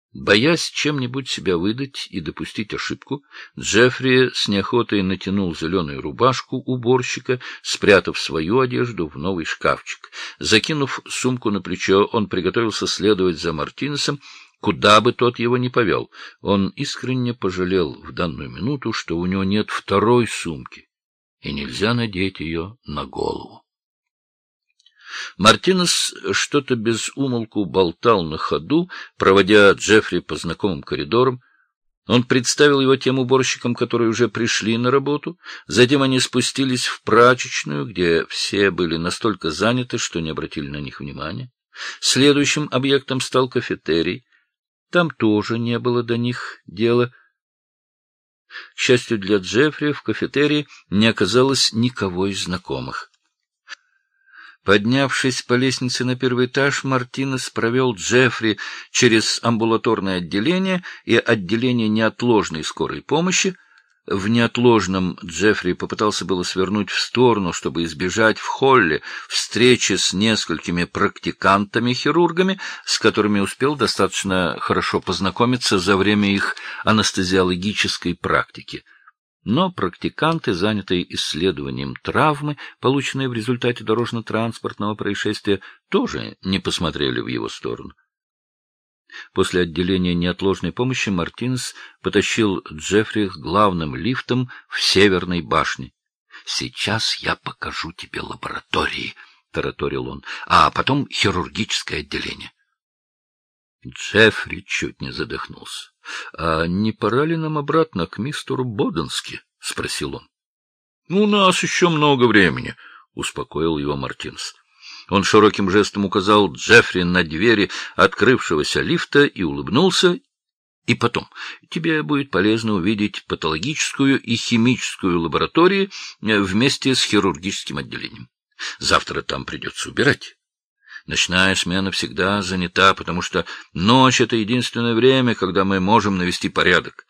Боясь чем-нибудь себя выдать и допустить ошибку, Джеффри с неохотой натянул зеленую рубашку уборщика, спрятав свою одежду в новый шкафчик. Закинув сумку на плечо, он приготовился следовать за Мартинесом, куда бы тот его ни повел. Он искренне пожалел в данную минуту, что у него нет второй сумки, и нельзя надеть ее на голову. Мартинес что-то без умолку болтал на ходу, проводя Джеффри по знакомым коридорам. Он представил его тем уборщикам, которые уже пришли на работу. Затем они спустились в прачечную, где все были настолько заняты, что не обратили на них внимания. Следующим объектом стал кафетерий. Там тоже не было до них дела. К счастью для Джеффри, в кафетерии не оказалось никого из знакомых. Поднявшись по лестнице на первый этаж, Мартинес провел Джеффри через амбулаторное отделение и отделение неотложной скорой помощи. В неотложном Джеффри попытался было свернуть в сторону, чтобы избежать в холле встречи с несколькими практикантами-хирургами, с которыми успел достаточно хорошо познакомиться за время их анестезиологической практики. Но практиканты, занятые исследованием травмы, полученной в результате дорожно-транспортного происшествия, тоже не посмотрели в его сторону. После отделения неотложной помощи Мартинес потащил Джеффри главным лифтом в Северной башне. — Сейчас я покажу тебе лаборатории, — тараторил он, — а потом хирургическое отделение. Джеффри чуть не задохнулся. — А не пора ли нам обратно к мистеру Боденски? — спросил он. — У нас еще много времени, — успокоил его Мартинес. Он широким жестом указал Джеффри на двери открывшегося лифта и улыбнулся. — И потом, тебе будет полезно увидеть патологическую и химическую лаборатории вместе с хирургическим отделением. Завтра там придется убирать. Ночная смена всегда занята, потому что ночь — это единственное время, когда мы можем навести порядок.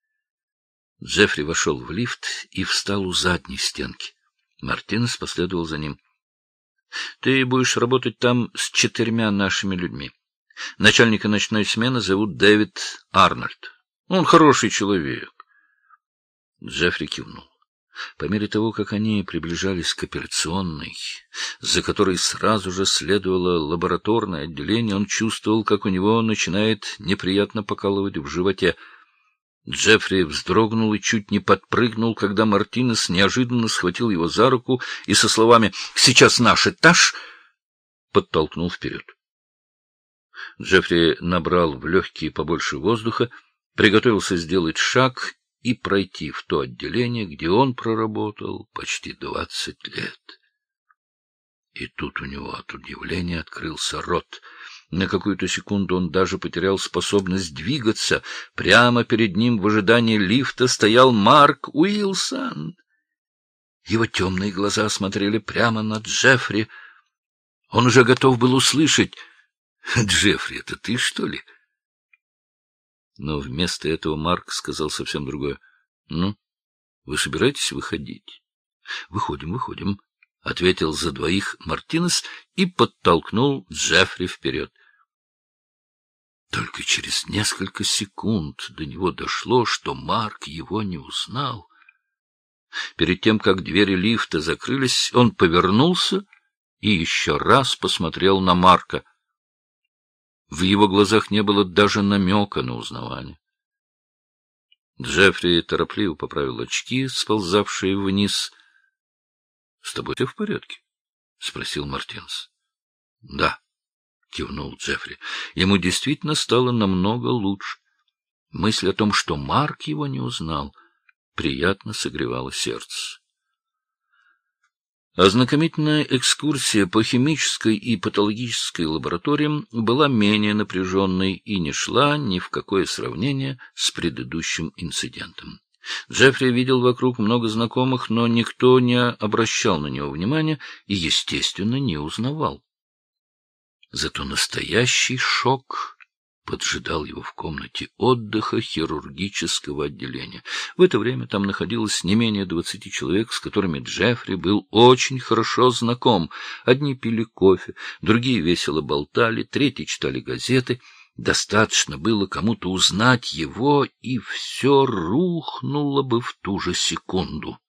Джеффри вошел в лифт и встал у задней стенки. Мартинес последовал за ним. — Ты будешь работать там с 4 нашими людьми. Начальника ночной смены зовут Дэвид Арнольд. Он хороший человек. Джеффри кивнул. По мере того, как они приближались к операционной, за которой сразу же следовало лабораторное отделение, он чувствовал, как у него начинает неприятно покалывать в животе. Джеффри вздрогнул и чуть не подпрыгнул, когда Мартинес неожиданно схватил его за руку и со словами «Сейчас наш этаж!» подтолкнул вперед. Джеффри набрал в легкие побольше воздуха, приготовился сделать шаг и пройти в то отделение, где он проработал почти 20 лет. И тут у него от удивления открылся рот. На какую-то секунду он даже потерял способность двигаться. Прямо перед ним в ожидании лифта стоял Марк Уилсон. Его темные глаза смотрели прямо на Джеффри. Он уже готов был услышать: «Джеффри, это ты, что ли?» Но вместо этого Марк сказал совсем другое. — Ну, вы собираетесь выходить? — Выходим, — ответил за двоих Мартинес и подтолкнул Джеффри вперед. Только через несколько секунд до него дошло, что Марк его не узнал. Перед тем, как двери лифта закрылись, он повернулся и еще раз посмотрел на Марка. В его глазах не было даже намека на узнавание. Джеффри торопливо поправил очки, сползавшие вниз. — С тобой все в порядке? — спросил Мартинес. — Да, — кивнул Джеффри. Ему действительно стало намного лучше. Мысль о том, что Марк его не узнал, приятно согревала сердце. Ознакомительная экскурсия по химической и патологической лабораториям была менее напряженной и не шла ни в какое сравнение с предыдущим инцидентом. Джеффри видел вокруг много знакомых, но никто не обращал на него внимания и, естественно, не узнавал. Зато настоящий шок поджидал его в комнате отдыха хирургического отделения. В это время там находилось не менее 20 человек, с которыми Джеффри был очень хорошо знаком. Одни пили кофе, другие весело болтали, третьи читали газеты. Достаточно было кому-то узнать его, и все рухнуло бы в ту же секунду.